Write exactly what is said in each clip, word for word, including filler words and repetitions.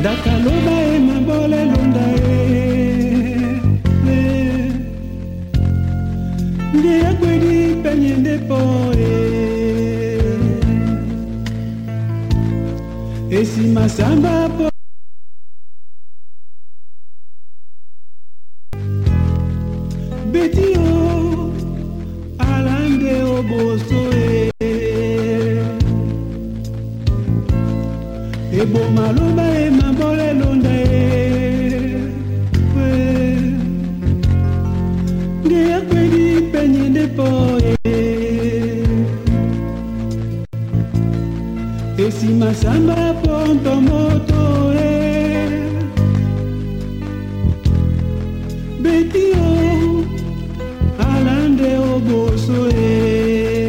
Ndakaloba e mabole londa e Ndia kwedi penyende po e Esi masamba po Beti o alande o boso e Ebo maloba e mabole londa e Ndia kwedi penyende po e Esi masamba ponto moto e Beti o alande o boso e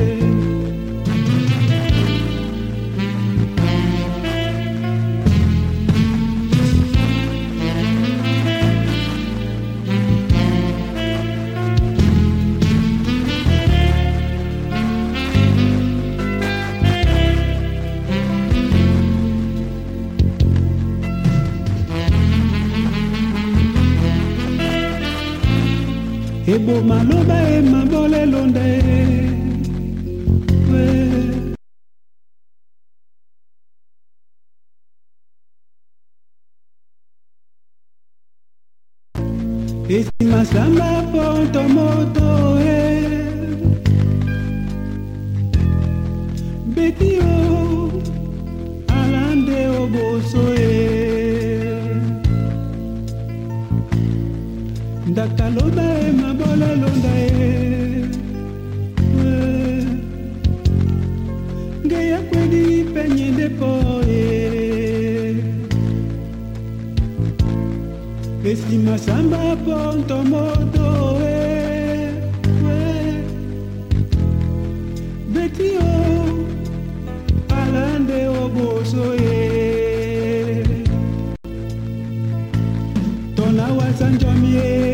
Ebo maloba e mabole londa e Esi masamba ponto moto e Beti o alande o boso e Ndakaloba e mabole londa e Ngeya kwedi penyende po e Esi masamba ponto moto e Beti o alande o boso e Tona wasanjomi e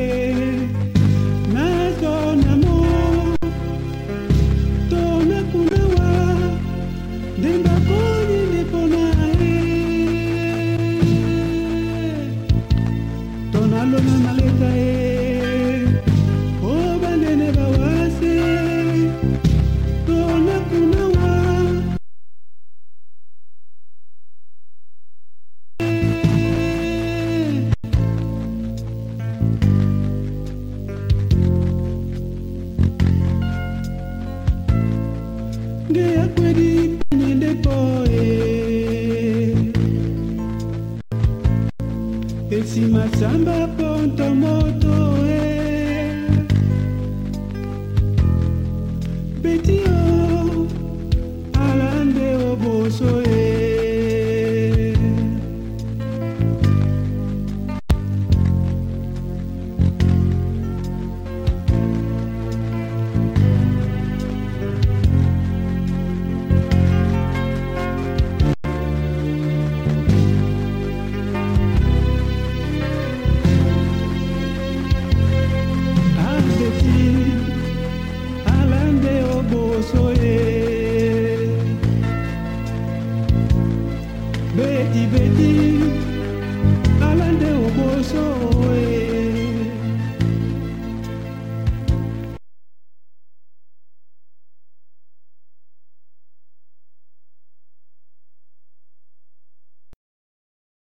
Alona maleta e o banene bawase tona kunawa Ngeya kwedi penyende po e Esi masamba ponto moto e Beti o alande o boso e Beti beti alande o boso e